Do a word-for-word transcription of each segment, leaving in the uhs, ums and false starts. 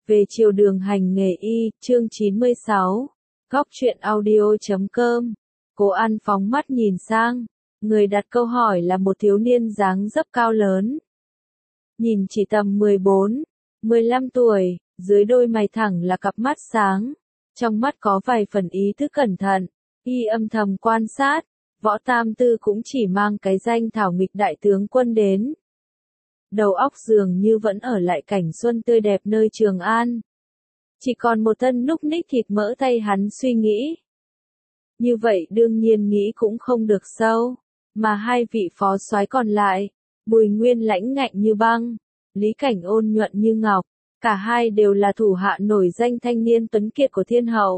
Về chiều đường hành nghề y, chương chín mươi sáu. Góc truyện audio chấm com. Cố An phóng mắt nhìn sang, người đặt câu hỏi là một thiếu niên dáng dấp cao lớn. Nhìn chỉ tầm mười bốn, mười lăm tuổi, dưới đôi mày thẳng là cặp mắt sáng, trong mắt có vài phần ý thức cẩn thận, y âm thầm quan sát, Võ Tam Tư cũng chỉ mang cái danh thảo nghịch đại tướng quân đến. Đầu óc dường như vẫn ở lại cảnh xuân tươi đẹp nơi Trường An. Chỉ còn một thân núc ních thịt mỡ tay hắn suy nghĩ. Như vậy đương nhiên nghĩ cũng không được sâu, mà hai vị phó soái còn lại, Bùi Nguyên lãnh ngạnh như băng, Lý Cảnh ôn nhuận như ngọc, cả hai đều là thủ hạ nổi danh thanh niên tuấn kiệt của thiên hậu.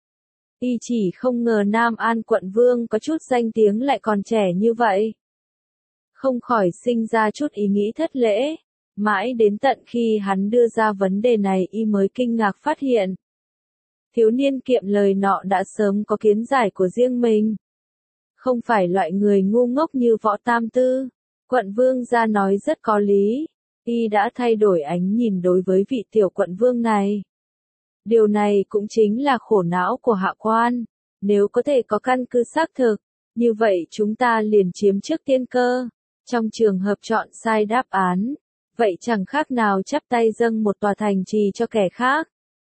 Y chỉ không ngờ Nam An quận vương có chút danh tiếng lại còn trẻ như vậy. Không khỏi sinh ra chút ý nghĩ thất lễ, mãi đến tận khi hắn đưa ra vấn đề này y mới kinh ngạc phát hiện. Thiếu niên kiệm lời nọ đã sớm có kiến giải của riêng mình. Không phải loại người ngu ngốc như Võ Tam Tư, quận vương gia nói rất có lý, y đã thay đổi ánh nhìn đối với vị tiểu quận vương này. Điều này cũng chính là khổ não của hạ quan, nếu có thể có căn cứ xác thực, như vậy chúng ta liền chiếm trước tiên cơ. Trong trường hợp chọn sai đáp án, vậy chẳng khác nào chắp tay dâng một tòa thành trì cho kẻ khác.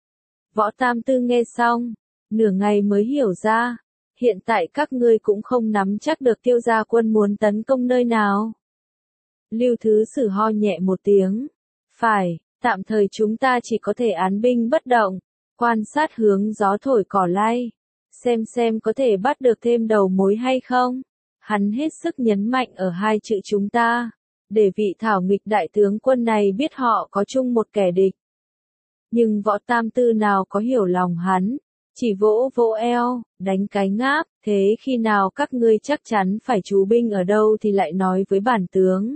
Võ Tam Tư nghe xong, nửa ngày mới hiểu ra, hiện tại các ngươi cũng không nắm chắc được Tiêu gia quân muốn tấn công nơi nào. Lưu Thứ Sử ho nhẹ một tiếng, phải, tạm thời chúng ta chỉ có thể án binh bất động, quan sát hướng gió thổi cỏ lay, xem xem có thể bắt được thêm đầu mối hay không. Hắn hết sức nhấn mạnh ở hai chữ chúng ta, để vị thảo nghịch đại tướng quân này biết họ có chung một kẻ địch. Nhưng Võ Tam Tư nào có hiểu lòng hắn, chỉ vỗ vỗ eo, đánh cái ngáp, thế khi nào các ngươi chắc chắn phải trú binh ở đâu thì lại nói với bản tướng.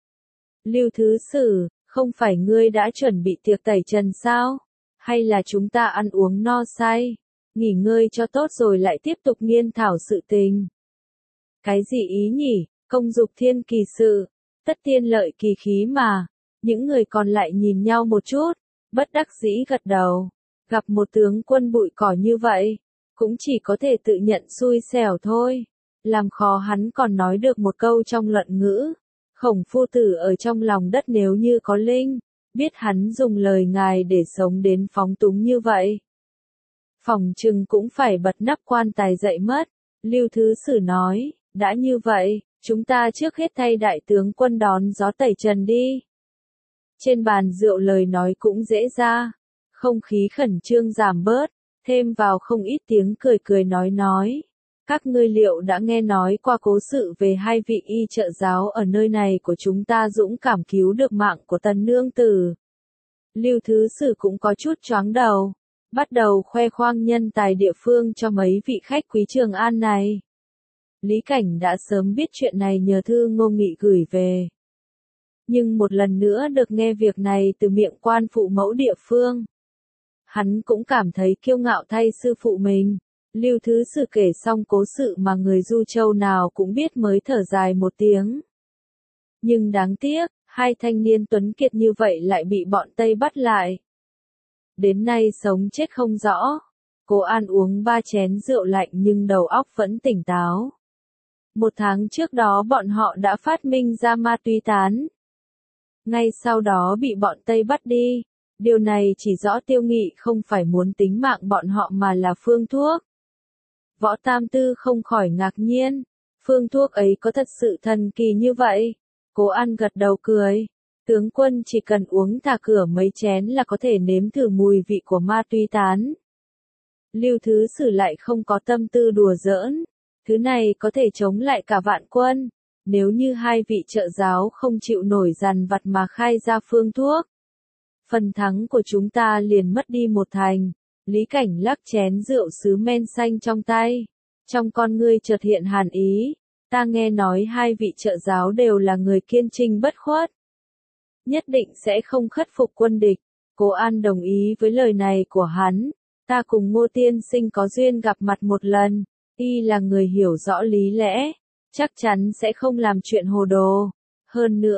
Lưu Thứ Sử, không phải ngươi đã chuẩn bị tiệc tẩy trần sao? Hay là chúng ta ăn uống no say, nghỉ ngơi cho tốt rồi lại tiếp tục nghiên thảo sự tình? Cái gì ý nhỉ, công dục thiên kỳ sự, tất tiên lợi kỳ khí mà. Những người còn lại nhìn nhau một chút, bất đắc dĩ gật đầu. Gặp một tướng quân bụi cỏ như vậy, cũng chỉ có thể tự nhận xui xẻo thôi. Làm khó hắn còn nói được một câu trong luận ngữ. Khổng phu tử ở trong lòng đất nếu như có linh, biết hắn dùng lời ngài để sống đến phóng túng như vậy. Phòng trừng cũng phải bật nắp quan tài dậy mất. Lưu Thứ Sử nói. Đã như vậy, chúng ta trước hết thay đại tướng quân đón gió tẩy trần đi. Trên bàn rượu lời nói cũng dễ ra, không khí khẩn trương giảm bớt, thêm vào không ít tiếng cười cười nói nói. Các ngươi liệu đã nghe nói qua cố sự về hai vị y trợ giáo ở nơi này của chúng ta dũng cảm cứu được mạng của Tần nương tử? Lưu Thứ Sử cũng có chút choáng đầu, bắt đầu khoe khoang nhân tài địa phương cho mấy vị khách quý Trường An này. Lý Cảnh đã sớm biết chuyện này nhờ thư Ngô Nghị gửi về. Nhưng một lần nữa được nghe việc này từ miệng quan phụ mẫu địa phương. Hắn cũng cảm thấy kiêu ngạo thay sư phụ mình. Lưu Thứ Sử kể xong cố sự mà người Du Châu nào cũng biết mới thở dài một tiếng. Nhưng đáng tiếc, hai thanh niên tuấn kiệt như vậy lại bị bọn Tây bắt lại. Đến nay sống chết không rõ. Cố An uống ba chén rượu lạnh nhưng đầu óc vẫn tỉnh táo. Một tháng trước đó bọn họ đã phát minh ra ma túy tán. Ngay sau đó bị bọn Tây bắt đi. Điều này chỉ rõ Tiêu Nghị không phải muốn tính mạng bọn họ mà là phương thuốc. Võ Tam Tư không khỏi ngạc nhiên. Phương thuốc ấy có thật sự thần kỳ như vậy? Cố An gật đầu cười. Tướng quân chỉ cần uống thả cửa mấy chén là có thể nếm thử mùi vị của ma túy tán. Lưu Thứ Sử lại không có tâm tư đùa giỡn. Thứ này có thể chống lại cả vạn quân. Nếu như hai vị trợ giáo không chịu nổi dằn vặt mà khai ra phương thuốc, phần thắng của chúng ta liền mất đi một thành. Lý Cảnh lắc chén rượu sứ men xanh trong tay. Trong con ngươi chợt hiện hàn ý. Ta nghe nói hai vị trợ giáo đều là người kiên trinh bất khuất. Nhất định sẽ không khất phục quân địch. Cố An đồng ý với lời này của hắn. Ta cùng Ngô tiên sinh có duyên gặp mặt một lần. Y là người hiểu rõ lý lẽ, chắc chắn sẽ không làm chuyện hồ đồ. Hơn nữa,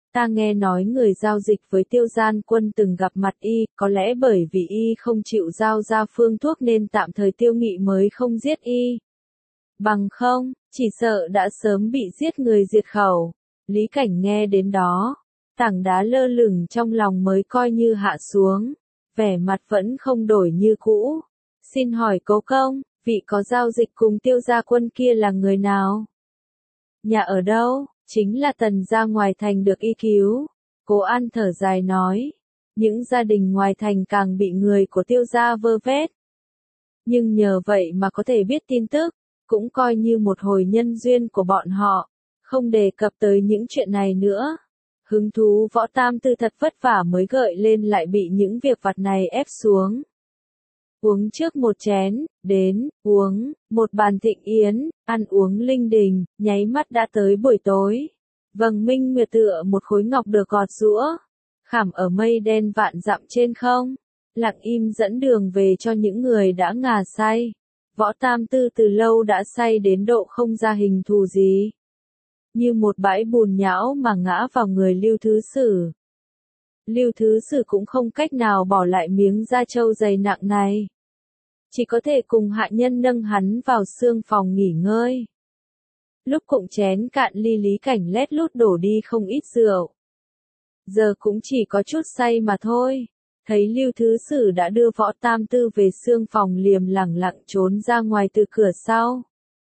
Ta nghe nói người giao dịch với Tiêu Gian Quân từng gặp mặt y, có lẽ bởi vì y không chịu giao ra phương thuốc nên tạm thời Tiêu Nghị mới không giết y. Bằng không, chỉ sợ đã sớm bị giết người diệt khẩu. Lý Cảnh nghe đến đó, tảng đá lơ lửng trong lòng mới coi như hạ xuống, vẻ mặt vẫn không đổi như cũ. Xin hỏi Cố công, vị có giao dịch cùng Tiêu gia quân kia là người nào? Nhà ở đâu? Chính là Tần gia ngoài thành được y cứu. Cố An thở dài nói, những gia đình ngoài thành càng bị người của Tiêu gia vơ vét. Nhưng nhờ vậy mà có thể biết tin tức, cũng coi như một hồi nhân duyên của bọn họ, không đề cập tới những chuyện này nữa. Hứng thú Võ Tam Tư thật vất vả mới gợi lên lại bị những việc vặt này ép xuống. Uống trước một chén, đến, uống, một bàn thịnh yến, ăn uống linh đình, nháy mắt đã tới buổi tối. Vầng minh nguyệt tựa một khối ngọc được gọt giũa, khảm ở mây đen vạn dặm trên không, lặng im dẫn đường về cho những người đã ngà say. Võ Tam Tư từ lâu đã say đến độ không ra hình thù gì. Như một bãi bùn nhão mà ngã vào người Lưu Thứ Sử. Lưu Thứ Sử cũng không cách nào bỏ lại miếng da trâu dày nặng này. Chỉ có thể cùng hạ nhân nâng hắn vào xương phòng nghỉ ngơi. Lúc cụng chén cạn ly Lý Cảnh lét lút đổ đi không ít rượu. Giờ cũng chỉ có chút say mà thôi. Thấy Lưu Thứ Sử đã đưa Võ Tam Tư về xương phòng liềm lẳng lặng trốn ra ngoài từ cửa sau.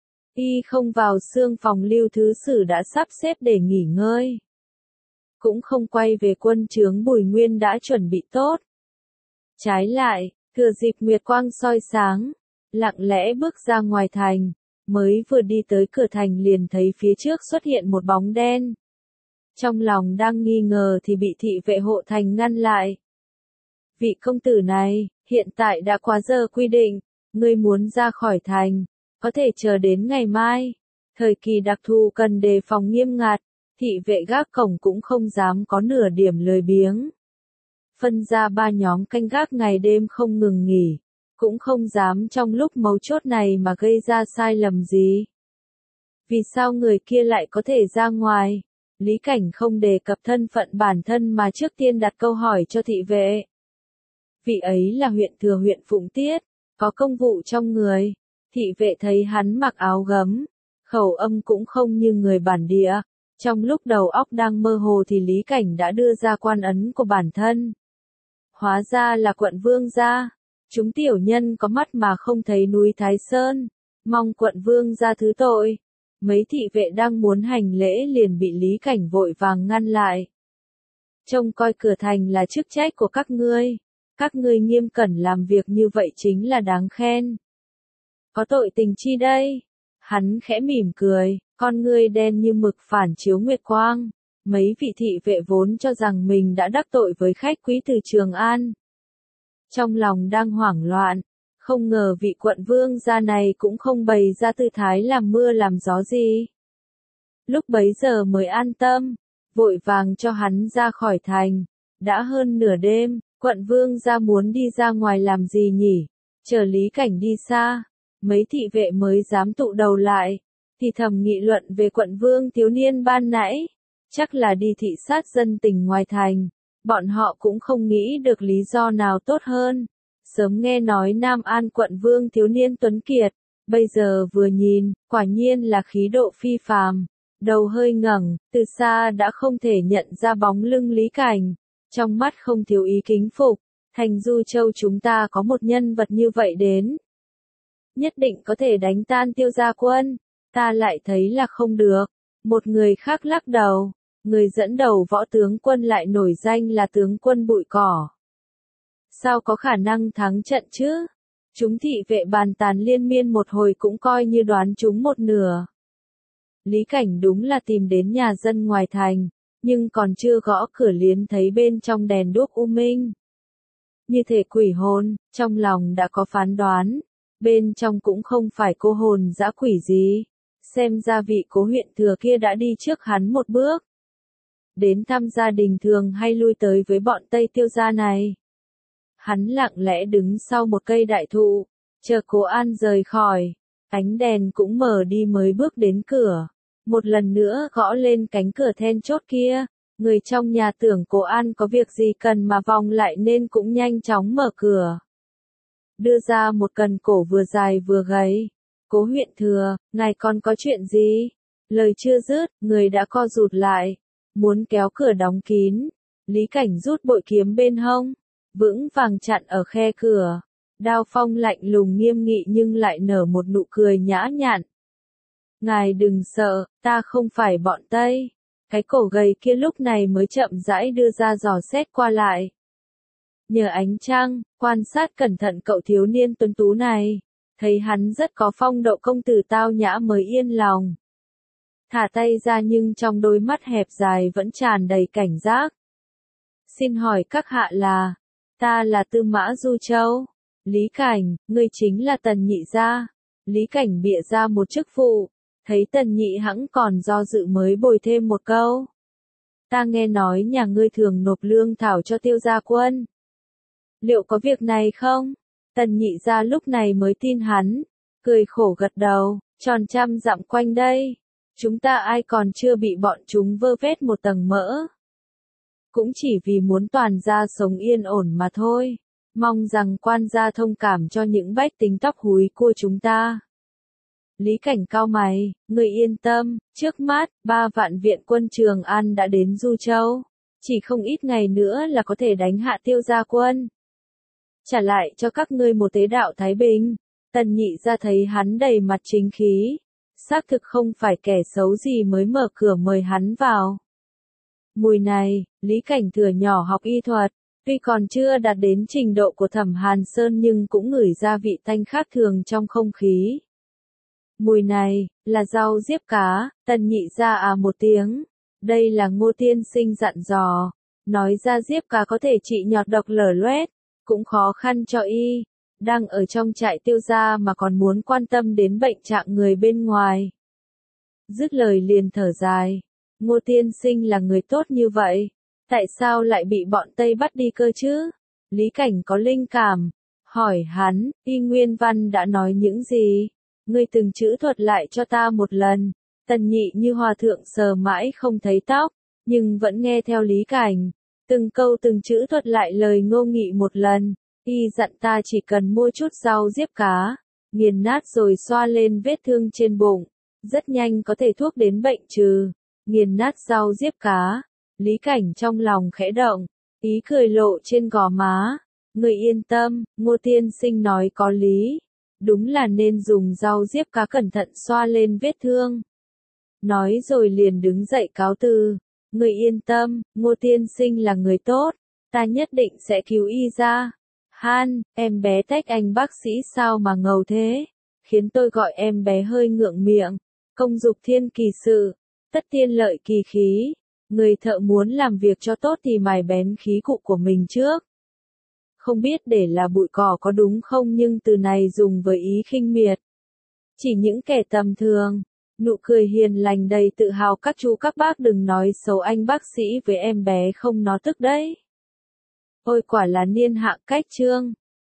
Y không vào xương phòng Lưu Thứ Sử đã sắp xếp để nghỉ ngơi. Cũng không quay về quân trướng Bùi Nguyên đã chuẩn bị tốt. Trái lại, thừa dịp nguyệt quang soi sáng, lặng lẽ bước ra ngoài thành, mới vừa đi tới cửa thành liền thấy phía trước xuất hiện một bóng đen. Trong lòng đang nghi ngờ thì bị thị vệ hộ thành ngăn lại. Vị công tử này, hiện tại đã quá giờ quy định, ngươi muốn ra khỏi thành, có thể chờ đến ngày mai. Thời kỳ đặc thù cần đề phòng nghiêm ngặt, thị vệ gác cổng cũng không dám có nửa điểm lười biếng. Phân ra ba nhóm canh gác ngày đêm không ngừng nghỉ, cũng không dám trong lúc mấu chốt này mà gây ra sai lầm gì. Vì sao người kia lại có thể ra ngoài? Lý Cảnh không đề cập thân phận bản thân mà trước tiên đặt câu hỏi cho thị vệ. Vị ấy là huyện thừa huyện Phụng Tiết, có công vụ trong người. Thị vệ thấy hắn mặc áo gấm, khẩu âm cũng không như người bản địa. Trong lúc đầu óc đang mơ hồ thì Lý Cảnh đã đưa ra quan ấn của bản thân. Hóa ra là quận vương gia. Chúng tiểu nhân có mắt mà không thấy núi Thái Sơn, mong quận vương gia thứ tội. Mấy thị vệ đang muốn hành lễ liền bị Lý Cảnh vội vàng ngăn lại. Trông coi cửa thành là chức trách của các ngươi. Các ngươi nghiêm cẩn làm việc như vậy chính là đáng khen. Có tội tình chi đây? Hắn khẽ mỉm cười, con ngươi đen như mực phản chiếu nguyệt quang. Mấy vị thị vệ vốn cho rằng mình đã đắc tội với khách quý từ Trường An. Trong lòng đang hoảng loạn, không ngờ vị quận vương gia này cũng không bày ra tư thái làm mưa làm gió gì. Lúc bấy giờ mới an tâm, vội vàng cho hắn ra khỏi thành. Đã hơn nửa đêm, quận vương gia muốn đi ra ngoài làm gì nhỉ? Chờ Lý Cảnh đi xa, mấy thị vệ mới dám tụ đầu lại, thì thầm nghị luận về quận vương thiếu niên ban nãy. Chắc là đi thị sát dân tình ngoài thành. Bọn họ cũng không nghĩ được lý do nào tốt hơn. Sớm nghe nói Nam An quận vương thiếu niên tuấn kiệt, bây giờ vừa nhìn, quả nhiên là khí độ phi phàm. Đầu hơi ngẩng, từ xa đã không thể nhận ra bóng lưng Lý Cảnh. Trong mắt không thiếu ý kính phục, thành Du Châu chúng ta có một nhân vật như vậy đến. Nhất định có thể đánh tan Tiêu gia quân, ta lại thấy là không được. Một người khác lắc đầu. Người dẫn đầu võ tướng quân lại nổi danh là tướng quân Bụi Cỏ. Sao có khả năng thắng trận chứ? Chúng thị vệ bàn tán liên miên một hồi cũng coi như đoán chúng một nửa. Lý Cảnh đúng là tìm đến nhà dân ngoài thành, nhưng còn chưa gõ cửa liền thấy bên trong đèn đuốc u minh. Như thể quỷ hồn, trong lòng đã có phán đoán, bên trong cũng không phải cô hồn dã quỷ gì. Xem ra vị cố huyện thừa kia đã đi trước hắn một bước. Đến thăm gia đình thường hay lui tới với bọn Tây Tiêu gia này. Hắn lặng lẽ đứng sau một cây đại thụ, chờ Cố An rời khỏi, ánh đèn cũng mở đi mới bước đến cửa. Một lần nữa gõ lên cánh cửa then chốt kia, Người trong nhà tưởng Cố An có việc gì cần mà vòng lại nên cũng nhanh chóng mở cửa. Đưa ra một cần cổ vừa dài vừa gầy. Cố huyện thừa, ngài còn có chuyện gì? Lời chưa dứt, người đã co rụt lại. Muốn kéo cửa đóng kín. Lý Cảnh rút bội kiếm bên hông. Vững vàng chặn ở khe cửa. Đao Phong lạnh lùng nghiêm nghị nhưng lại nở một nụ cười nhã nhặn. Ngài đừng sợ, ta không phải bọn Tây. Cái cổ gầy kia lúc này mới chậm rãi đưa ra dò xét qua lại. Nhờ ánh trăng, quan sát cẩn thận cậu thiếu niên tuấn tú này. Thấy hắn rất có phong độ công tử tao nhã mới yên lòng. Thả tay ra nhưng trong đôi mắt hẹp dài vẫn tràn đầy cảnh giác. Xin hỏi các hạ là, ta là Tư Mã Du Châu. Lý Cảnh, ngươi chính là Tần Nhị gia. Lý Cảnh bịa ra một chức vụ. Thấy Tần Nhị hẵng còn do dự mới bồi thêm một câu. Ta nghe nói nhà ngươi thường nộp lương thảo cho Tiêu gia quân. Liệu có việc này không? Tần Nhị gia lúc này mới tin hắn. Cười khổ gật đầu, tròn trăm dặm quanh đây. Chúng ta ai còn chưa bị bọn chúng vơ vét một tầng mỡ. Cũng chỉ vì muốn toàn gia sống yên ổn mà thôi. Mong rằng quan gia thông cảm cho những bách tính tóc húi của chúng ta. Lý Cảnh cau mày, người yên tâm, trước mắt, ba vạn viện quân Trường An đã đến Du Châu. Chỉ không ít ngày nữa là có thể đánh hạ Tiêu gia quân. Trả lại cho các ngươi một tế đạo Thái Bình. Tần Nhị gia thấy hắn đầy mặt chính khí. Xác thực không phải kẻ xấu gì mới mở cửa mời hắn vào. Mùi này, Lý Cảnh thừa nhỏ học y thuật. Tuy còn chưa đạt đến trình độ của Thẩm Hàn Sơn nhưng cũng ngửi ra vị tanh khác thường trong không khí. Mùi này, là rau diếp cá. Tần Nhị gia à một tiếng. Đây là Ngô tiên sinh dặn dò. Nói ra diếp cá có thể trị nhọt độc lở loét. Cũng khó khăn cho y. Đang ở trong trại Tiêu gia mà còn muốn quan tâm đến bệnh trạng người bên ngoài. Dứt lời liền thở dài. Ngô tiên sinh là người tốt như vậy. Tại sao lại bị bọn Tây bắt đi cơ chứ? Lý Cảnh có linh cảm. Hỏi hắn, Y Nguyên Văn đã nói những gì? Ngươi từng chữ thuật lại cho ta một lần. Tần Nhị như hòa thượng sờ mãi không thấy tóc, nhưng vẫn nghe theo Lý Cảnh. Từng câu từng chữ thuật lại lời Ngô Nghị một lần. Y dặn ta chỉ cần mua chút rau diếp cá, nghiền nát rồi xoa lên vết thương trên bụng. Rất nhanh có thể thuốc đến bệnh trừ. Nghiền nát rau diếp cá. Lý Cảnh trong lòng khẽ động, ý cười lộ trên gò má. Người yên tâm, Ngô tiên sinh nói có lý. Đúng là nên dùng rau diếp cá cẩn thận xoa lên vết thương. Nói rồi liền đứng dậy cáo từ. Người yên tâm, Ngô tiên sinh là người tốt. Ta nhất định sẽ cứu y ra. Han, em bé tách anh bác sĩ sao mà ngầu thế. Khiến tôi gọi em bé hơi ngượng miệng. Công dục thiên kỳ sự. Tất tiên lợi kỳ khí. Người thợ muốn làm việc cho tốt thì mài bén khí cụ của mình trước. Không biết để là bụi cỏ có đúng không nhưng từ này dùng với ý khinh miệt. Chỉ những kẻ tầm thường. Nụ cười hiền lành đầy tự hào các chú các bác đừng nói xấu anh bác sĩ với em bé không nó tức đấy. Ôi quả là niên hạng cách chương.